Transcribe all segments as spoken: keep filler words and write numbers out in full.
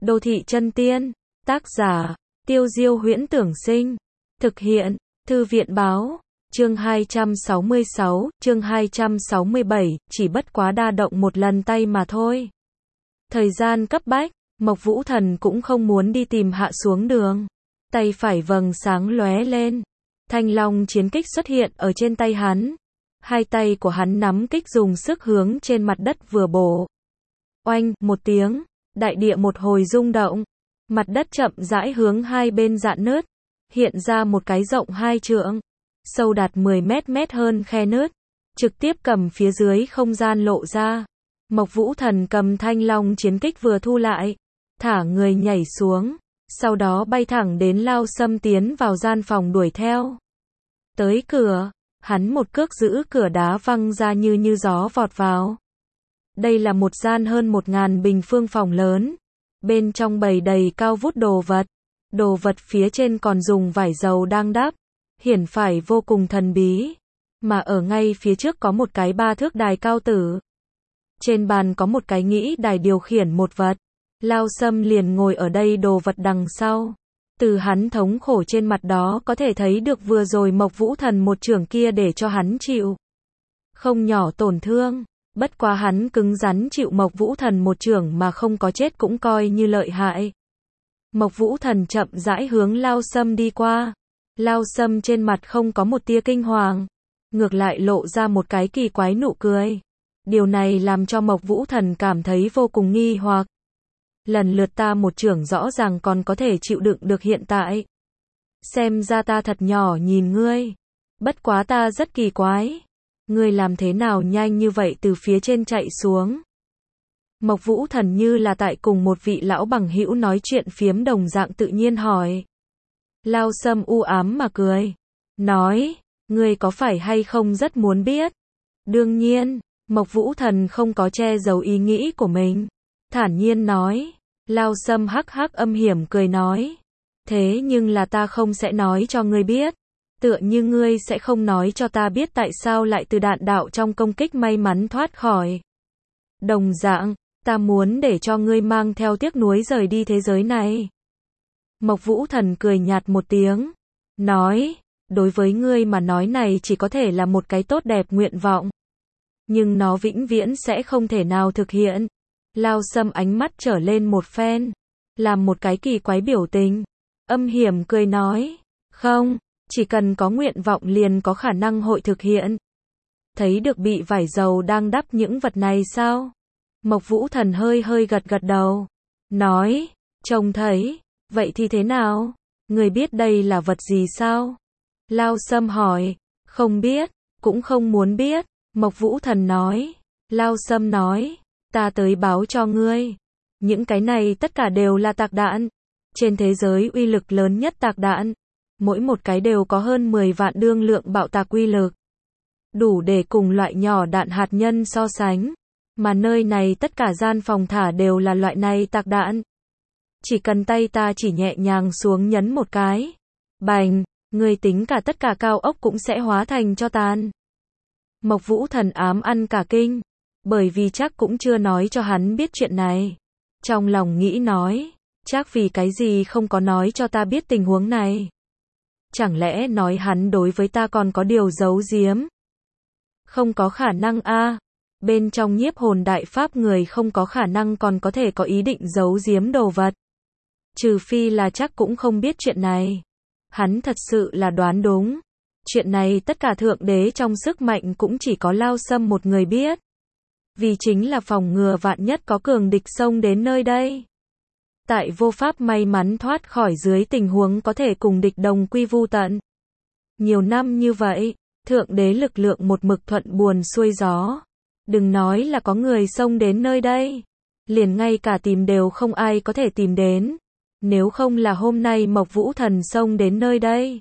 Đô thị chân tiên, tác giả, Tiêu Diêu Huyễn Tưởng Sinh, thực hiện, Thư viện Báo, chương hai trăm sáu mươi sáu, chương hai trăm sáu mươi bảy, chỉ bất quá đa động một lần tay mà thôi. Thời gian cấp bách, Mộc Vũ Thần cũng không muốn đi tìm hạ xuống đường. Tay phải vầng sáng lóe lên, Thanh Long chiến kích xuất hiện ở trên tay hắn. Hai tay của hắn nắm kích dùng sức hướng trên mặt đất vừa bổ. Oanh, một tiếng, đại địa một hồi rung động. Mặt đất chậm rãi hướng hai bên rạn nứt, hiện ra một cái rộng hai trượng, sâu đạt mười mét mét hơn khe nứt, trực tiếp cầm phía dưới không gian lộ ra. Mộc Vũ Thần cầm Thanh Long chiến kích vừa thu lại, thả người nhảy xuống, sau đó bay thẳng đến Lao Sâm tiến vào gian phòng đuổi theo. Tới cửa, hắn một cước giữ cửa đá văng ra như như gió vọt vào. Đây là một gian hơn một ngàn bình phương phòng lớn. Bên trong bày đầy cao vút đồ vật. Đồ vật phía trên còn dùng vải dầu đang đắp. Hiển phải vô cùng thần bí. Mà ở ngay phía trước có một cái ba thước đài cao tử. Trên bàn có một cái nghĩ đài điều khiển một vật. Lao Sâm liền ngồi ở đây đồ vật đằng sau. Từ hắn thống khổ trên mặt đó có thể thấy được vừa rồi Mộc Vũ Thần một chưởng kia để cho hắn chịu không nhỏ tổn thương. Bất quá hắn cứng rắn chịu Mộc Vũ Thần một chưởng mà không có chết cũng coi như lợi hại. Mộc Vũ Thần chậm rãi hướng Lao Sâm đi qua. Lao Sâm trên mặt không có một tia kinh hoàng, ngược lại lộ ra một cái kỳ quái nụ cười. Điều này làm cho Mộc Vũ Thần cảm thấy vô cùng nghi hoặc. Lần lượt ta một chưởng rõ ràng còn có thể chịu đựng được hiện tại. Xem ra ta thật nhỏ nhìn ngươi. Bất quá ta rất kỳ quái. Ngươi làm thế nào nhanh như vậy từ phía trên chạy xuống? Mộc Vũ Thần như là tại cùng một vị lão bằng hữu nói chuyện phiếm đồng dạng tự nhiên hỏi. Lao Sâm u ám mà cười. Nói, ngươi có phải hay không rất muốn biết? Đương nhiên, Mộc Vũ Thần không có che giấu ý nghĩ của mình. Thản nhiên nói. Lao Sâm hắc hắc âm hiểm cười nói. Thế nhưng là ta không sẽ nói cho ngươi biết. Tựa như ngươi sẽ không nói cho ta biết tại sao lại từ đạn đạo trong công kích may mắn thoát khỏi. Đồng dạng, ta muốn để cho ngươi mang theo tiếc nuối rời đi thế giới này. Mộc Vũ Thần cười nhạt một tiếng. Nói, đối với ngươi mà nói này chỉ có thể là một cái tốt đẹp nguyện vọng. Nhưng nó vĩnh viễn sẽ không thể nào thực hiện. Lao Sâm ánh mắt trở lên một phen. Làm một cái kỳ quái biểu tình. Âm hiểm cười nói. Không. Chỉ cần có nguyện vọng liền có khả năng hội thực hiện. Thấy được bị vải dầu đang đắp những vật này sao? Mộc Vũ Thần hơi hơi gật gật đầu. Nói, trông thấy, vậy thì thế nào? Người biết đây là vật gì sao? Lao Sâm hỏi, không biết, cũng không muốn biết. Mộc Vũ Thần nói. Lao Sâm nói, ta tới báo cho ngươi. Những cái này tất cả đều là tạc đạn. Trên thế giới uy lực lớn nhất tạc đạn. Mỗi một cái đều có hơn mười vạn đương lượng bạo tạc uy lực. Đủ để cùng loại nhỏ đạn hạt nhân so sánh. Mà nơi này tất cả gian phòng thả đều là loại này tạc đạn. Chỉ cần tay ta chỉ nhẹ nhàng xuống nhấn một cái. Bành, người tính cả tất cả cao ốc cũng sẽ hóa thành cho tàn. Mộc Vũ Thần ám ăn cả kinh. Bởi vì chắc cũng chưa nói cho hắn biết chuyện này. Trong lòng nghĩ nói, chắc vì cái gì không có nói cho ta biết tình huống này. Chẳng lẽ nói hắn đối với ta còn có điều giấu giếm? Không có khả năng a. Bên trong nhiếp hồn đại pháp người không có khả năng còn có thể có ý định giấu giếm đồ vật. Trừ phi là chắc cũng không biết chuyện này. Hắn thật sự là đoán đúng. Chuyện này tất cả thượng đế trong sức mạnh cũng chỉ có Lao Sâm một người biết. Vì chính là phòng ngừa vạn nhất có cường địch xông đến nơi đây. Tại vô pháp may mắn thoát khỏi dưới tình huống có thể cùng địch đồng quy vu tận. Nhiều năm như vậy, thượng đế lực lượng một mực thuận buồm xuôi gió. Đừng nói là có người xông đến nơi đây. Liền ngay cả tìm đều không ai có thể tìm đến. Nếu không là hôm nay Mộc Vũ Thần xông đến nơi đây.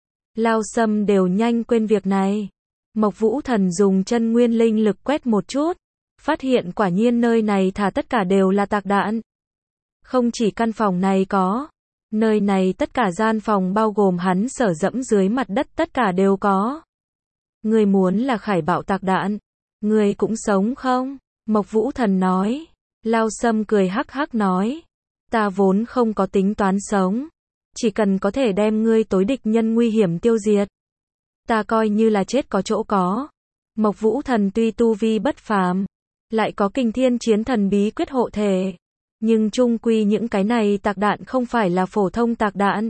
Lao Sâm đều nhanh quên việc này. Mộc Vũ Thần dùng chân nguyên linh lực quét một chút. Phát hiện quả nhiên nơi này thả tất cả đều là tạc đạn. Không chỉ căn phòng này có, nơi này tất cả gian phòng bao gồm hắn sở dẫm dưới mặt đất tất cả đều có. Người muốn là khải bạo tạc đạn, người cũng sống không? Mộc Vũ Thần nói. Lao Sâm cười hắc hắc nói. Ta vốn không có tính toán sống. Chỉ cần có thể đem ngươi tối địch nhân nguy hiểm tiêu diệt. Ta coi như là chết có chỗ có. Mộc Vũ Thần tuy tu vi bất phàm, lại có kinh thiên chiến thần bí quyết hộ thể. Nhưng chung quy những cái này tạc đạn không phải là phổ thông tạc đạn.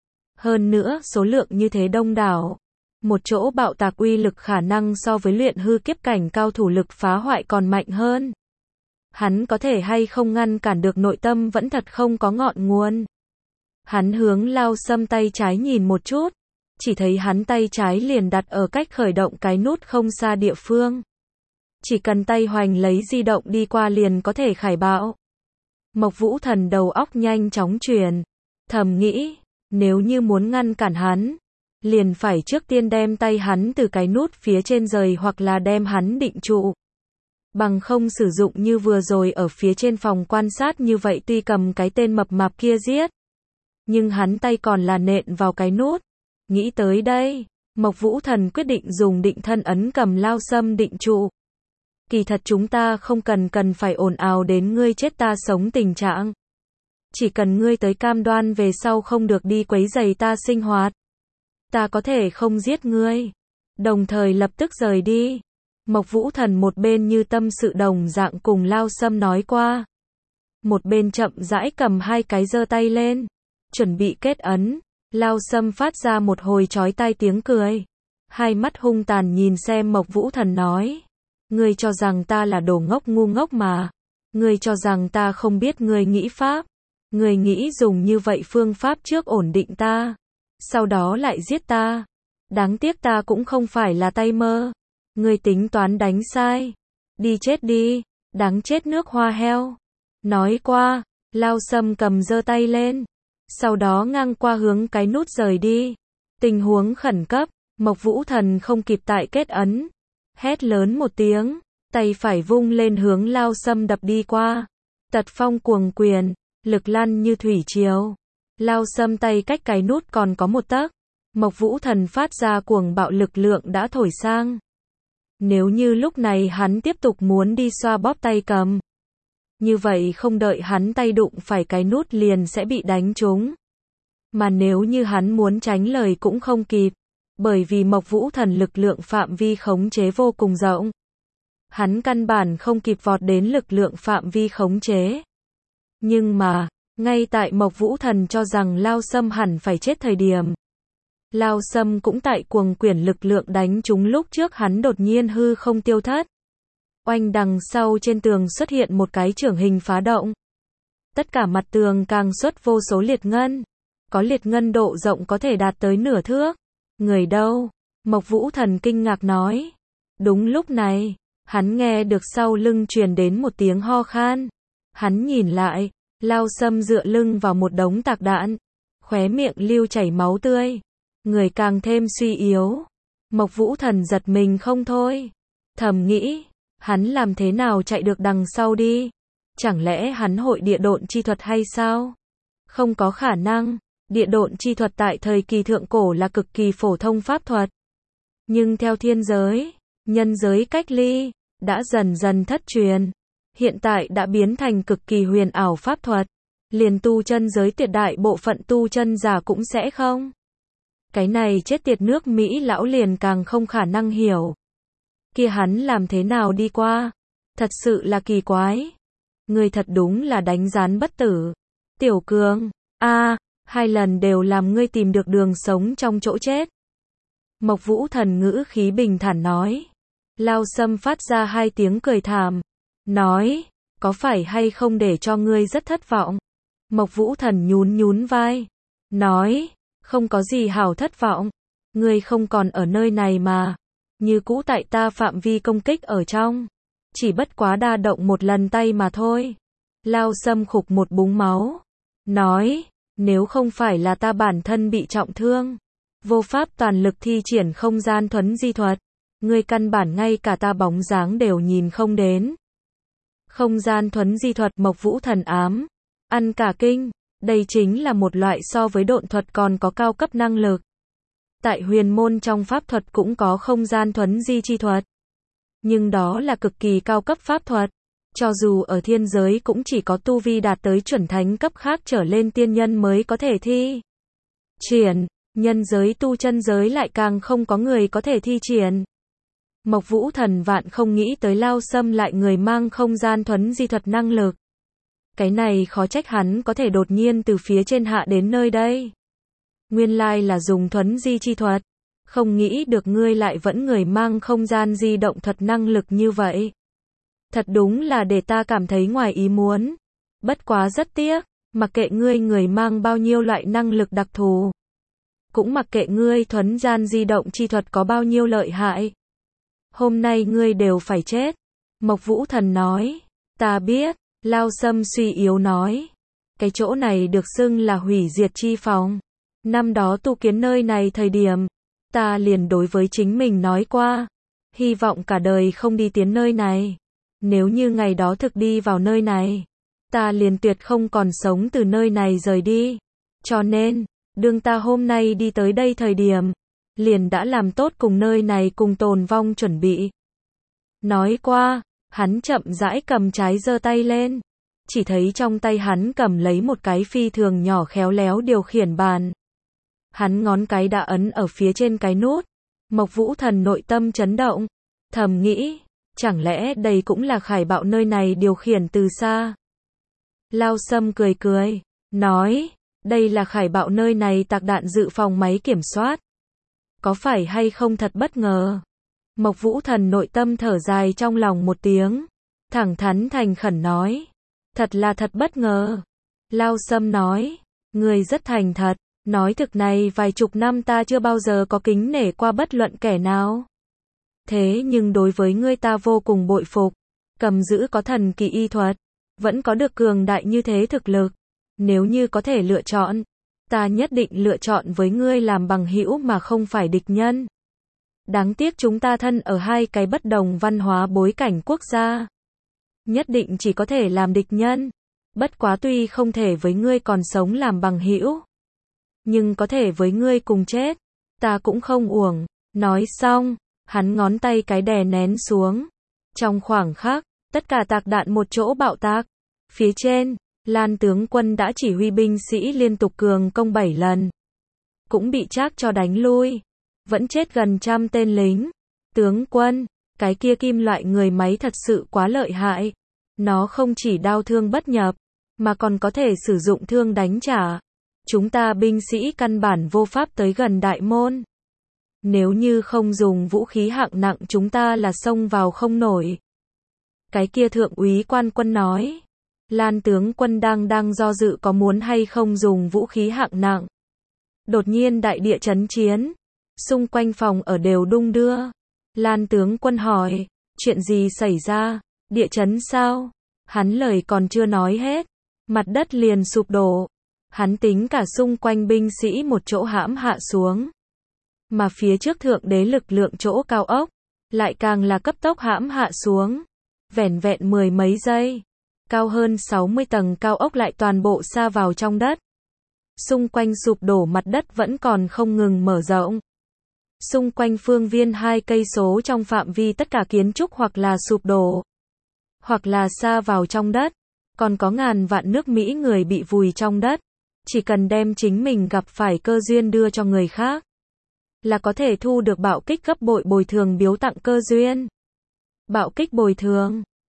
Hơn nữa, số lượng như thế đông đảo. Một chỗ bạo tạc uy lực khả năng so với luyện hư kiếp cảnh cao thủ lực phá hoại còn mạnh hơn. Hắn có thể hay không ngăn cản được, nội tâm vẫn thật không có ngọn nguồn. Hắn hướng Lao Sâm tay trái nhìn một chút, chỉ thấy hắn tay trái liền đặt ở cách khởi động cái nút không xa địa phương. Chỉ cần tay hoành lấy di động đi qua liền có thể khải bạo. Mộc Vũ Thần đầu óc nhanh chóng chuyển, thầm nghĩ, nếu như muốn ngăn cản hắn, liền phải trước tiên đem tay hắn từ cái nút phía trên rời hoặc là đem hắn định trụ. Bằng không sử dụng như vừa rồi ở phía trên phòng quan sát như vậy, tuy cầm cái tên mập mạp kia giết, nhưng hắn tay còn là nện vào cái nút. Nghĩ tới đây, Mộc Vũ Thần quyết định dùng định thân ấn cầm Lao Sâm định trụ. Kỳ thật chúng ta không cần cần phải ồn ào đến ngươi chết ta sống tình trạng. Chỉ cần ngươi tới cam đoan về sau không được đi quấy rầy ta sinh hoạt. Ta có thể không giết ngươi. Đồng thời lập tức rời đi. Mộc Vũ Thần một bên như tâm sự đồng dạng cùng Lao Sâm nói qua. Một bên chậm rãi cầm hai cái giơ tay lên. Chuẩn bị kết ấn. Lao Sâm phát ra một hồi chói tai tiếng cười. Hai mắt hung tàn nhìn xem Mộc Vũ Thần nói. Ngươi cho rằng ta là đồ ngốc ngu ngốc mà. Ngươi cho rằng ta không biết ngươi nghĩ pháp. Ngươi nghĩ dùng như vậy phương pháp trước ổn định ta. Sau đó lại giết ta. Đáng tiếc ta cũng không phải là tay mơ. Ngươi tính toán đánh sai. Đi chết đi. Đáng chết nước hoa heo. Nói qua, Lao Sâm cầm giơ tay lên. Sau đó ngang qua hướng cái nút rời đi. Tình huống khẩn cấp. Mộc Vũ Thần không kịp tại kết ấn. Hét lớn một tiếng. Tay phải vung lên hướng Lao Sâm đập đi qua. Tật phong cuồng quyền. Lực lăn như thủy triều. Lao Sâm tay cách cái nút còn có một tấc. Mộc Vũ Thần phát ra cuồng bạo lực lượng đã thổi sang. Nếu như lúc này hắn tiếp tục muốn đi xoa bóp tay cầm, như vậy không đợi hắn tay đụng phải cái nút liền sẽ bị đánh trúng. Mà nếu như hắn muốn tránh lời cũng không kịp, bởi vì Mộc Vũ Thần lực lượng phạm vi khống chế vô cùng rộng. Hắn căn bản không kịp vọt đến lực lượng phạm vi khống chế. Nhưng mà, ngay tại Mộc Vũ Thần cho rằng Lao Sâm hẳn phải chết thời điểm, Lao Sâm cũng tại cuồng quyển lực lượng đánh trúng lúc trước hắn đột nhiên hư không tiêu thất. Oanh, đằng sau trên tường xuất hiện một cái chưởng hình phá động. Tất cả mặt tường càng xuất vô số liệt ngân. Có liệt ngân độ rộng có thể đạt tới nửa thước. Người đâu? Mộc Vũ Thần kinh ngạc nói. Đúng lúc này, hắn nghe được sau lưng truyền đến một tiếng ho khan. Hắn nhìn lại, Lao Sâm dựa lưng vào một đống tạc đạn, khóe miệng lưu chảy máu tươi, người càng thêm suy yếu. Mộc Vũ Thần giật mình không thôi, thầm nghĩ, hắn làm thế nào chạy được đằng sau đi? Chẳng lẽ hắn hội địa độn chi thuật hay sao? Không có khả năng, địa độn chi thuật tại thời kỳ thượng cổ là cực kỳ phổ thông pháp thuật. Nhưng theo thiên giới, nhân giới cách ly, đã dần dần thất truyền. Hiện tại đã biến thành cực kỳ huyền ảo pháp thuật. Liền tu chân giới tuyệt đại bộ phận tu chân giả cũng sẽ không. Cái này chết tiệt nước Mỹ lão liền càng không khả năng hiểu. Kia hắn làm thế nào đi qua? Thật sự là kỳ quái. Người thật đúng là đánh gián bất tử. Tiểu Cường, a, hai lần đều làm ngươi tìm được đường sống trong chỗ chết. Mộc Vũ Thần ngữ khí bình thản nói. Lao Sâm phát ra hai tiếng cười thảm. Nói, có phải hay không để cho ngươi rất thất vọng? Mộc Vũ Thần nhún nhún vai. Nói, không có gì hảo thất vọng. Ngươi không còn ở nơi này mà. Như cũ tại ta phạm vi công kích ở trong. Chỉ bất quá đa động một lần tay mà thôi. Lao Sâm khục một búng máu. Nói, nếu không phải là ta bản thân bị trọng thương, vô pháp toàn lực thi triển không gian thuấn di thuật, ngươi căn bản ngay cả ta bóng dáng đều nhìn không đến. Không gian thuấn di thuật Mộc Vũ Thần ám. Ăn cả kinh, đây chính là một loại so với độn thuật còn có cao cấp năng lực. Tại huyền môn trong pháp thuật cũng có không gian thuấn di chi thuật. Nhưng đó là cực kỳ cao cấp pháp thuật. Cho dù ở thiên giới cũng chỉ có tu vi đạt tới chuẩn thánh cấp khác trở lên tiên nhân mới có thể thi triển, nhân giới tu chân giới lại càng không có người có thể thi triển. Mộc Vũ Thần vạn không nghĩ tới Lao Sâm lại người mang không gian thuấn di thuật năng lực. Cái này khó trách hắn có thể đột nhiên từ phía trên hạ đến nơi đây. Nguyên lai là dùng thuấn di chi thuật. Không nghĩ được ngươi lại vẫn người mang không gian di động thuật năng lực như vậy. Thật đúng là để ta cảm thấy ngoài ý muốn. Bất quá rất tiếc, mặc kệ ngươi người mang bao nhiêu loại năng lực đặc thù. Cũng mặc kệ ngươi thuấn gian di động chi thuật có bao nhiêu lợi hại. Hôm nay ngươi đều phải chết. Mộc Vũ Thần nói. Ta biết, Lao Sâm suy yếu nói. Cái chỗ này được xưng là hủy diệt chi phòng. Năm đó tu kiến nơi này thời điểm, ta liền đối với chính mình nói qua. Hy vọng cả đời không đi tiến nơi này. Nếu như ngày đó thực đi vào nơi này, ta liền tuyệt không còn sống từ nơi này rời đi. Cho nên, đương ta hôm nay đi tới đây thời điểm, liền đã làm tốt cùng nơi này cùng tồn vong chuẩn bị. Nói qua, hắn chậm rãi cầm trái giơ tay lên. Chỉ thấy trong tay hắn cầm lấy một cái phi thường nhỏ khéo léo điều khiển bàn. Hắn ngón cái đã ấn ở phía trên cái nút. Mộc Vũ Thần nội tâm chấn động. Thầm nghĩ, chẳng lẽ đây cũng là Khải Bạo nơi này điều khiển từ xa. Lao Sâm cười cười, nói, đây là Khải Bạo nơi này tạc đạn dự phòng máy kiểm soát. Có phải hay không thật bất ngờ? Mộc Vũ Thần nội tâm thở dài trong lòng một tiếng. Thẳng thắn thành khẩn nói. Thật là thật bất ngờ. Lao Sâm nói. Người rất thành thật. Nói thực này vài chục năm ta chưa bao giờ có kính nể qua bất luận kẻ nào. Thế nhưng đối với ngươi ta vô cùng bội phục. Cầm giữ có thần kỳ y thuật. Vẫn có được cường đại như thế thực lực. Nếu như có thể lựa chọn, ta nhất định lựa chọn với ngươi làm bằng hữu mà không phải địch nhân. Đáng tiếc chúng ta thân ở hai cái bất đồng văn hóa bối cảnh quốc gia. Nhất định chỉ có thể làm địch nhân. Bất quá tuy không thể với ngươi còn sống làm bằng hữu, nhưng có thể với ngươi cùng chết, ta cũng không uổng. Nói xong, hắn ngón tay cái đè nén xuống. Trong khoảng khắc, tất cả tạc đạn một chỗ bạo tạc. Phía trên, Lan tướng quân đã chỉ huy binh sĩ liên tục cường công bảy lần. Cũng bị Trác cho đánh lui. Vẫn chết gần trăm tên lính. Tướng quân, cái kia kim loại người máy thật sự quá lợi hại. Nó không chỉ đao thương bất nhập, mà còn có thể sử dụng thương đánh trả. Chúng ta binh sĩ căn bản vô pháp tới gần đại môn. Nếu như không dùng vũ khí hạng nặng chúng ta là xông vào không nổi. Cái kia thượng úy quan quân nói. Lan tướng quân đang đang do dự có muốn hay không dùng vũ khí hạng nặng. Đột nhiên đại địa chấn chiến. Xung quanh phòng ở đều đung đưa. Lan tướng quân hỏi. Chuyện gì xảy ra? Địa chấn sao? Hắn lời còn chưa nói hết. Mặt đất liền sụp đổ. Hắn tính cả xung quanh binh sĩ một chỗ hãm hạ xuống. Mà phía trước thượng đế lực lượng chỗ cao ốc, lại càng là cấp tốc hãm hạ xuống. Vẻn vẹn mười mấy giây. Cao hơn sáu mươi tầng cao ốc lại toàn bộ sa vào trong đất. Xung quanh sụp đổ mặt đất vẫn còn không ngừng mở rộng. Xung quanh phương viên hai cây số trong phạm vi tất cả kiến trúc hoặc là sụp đổ, hoặc là sa vào trong đất. Còn có ngàn vạn nước Mỹ người bị vùi trong đất. Chỉ cần đem chính mình gặp phải cơ duyên đưa cho người khác, là có thể thu được bạo kích gấp bội bồi thường biếu tặng cơ duyên. Bạo kích bồi thường.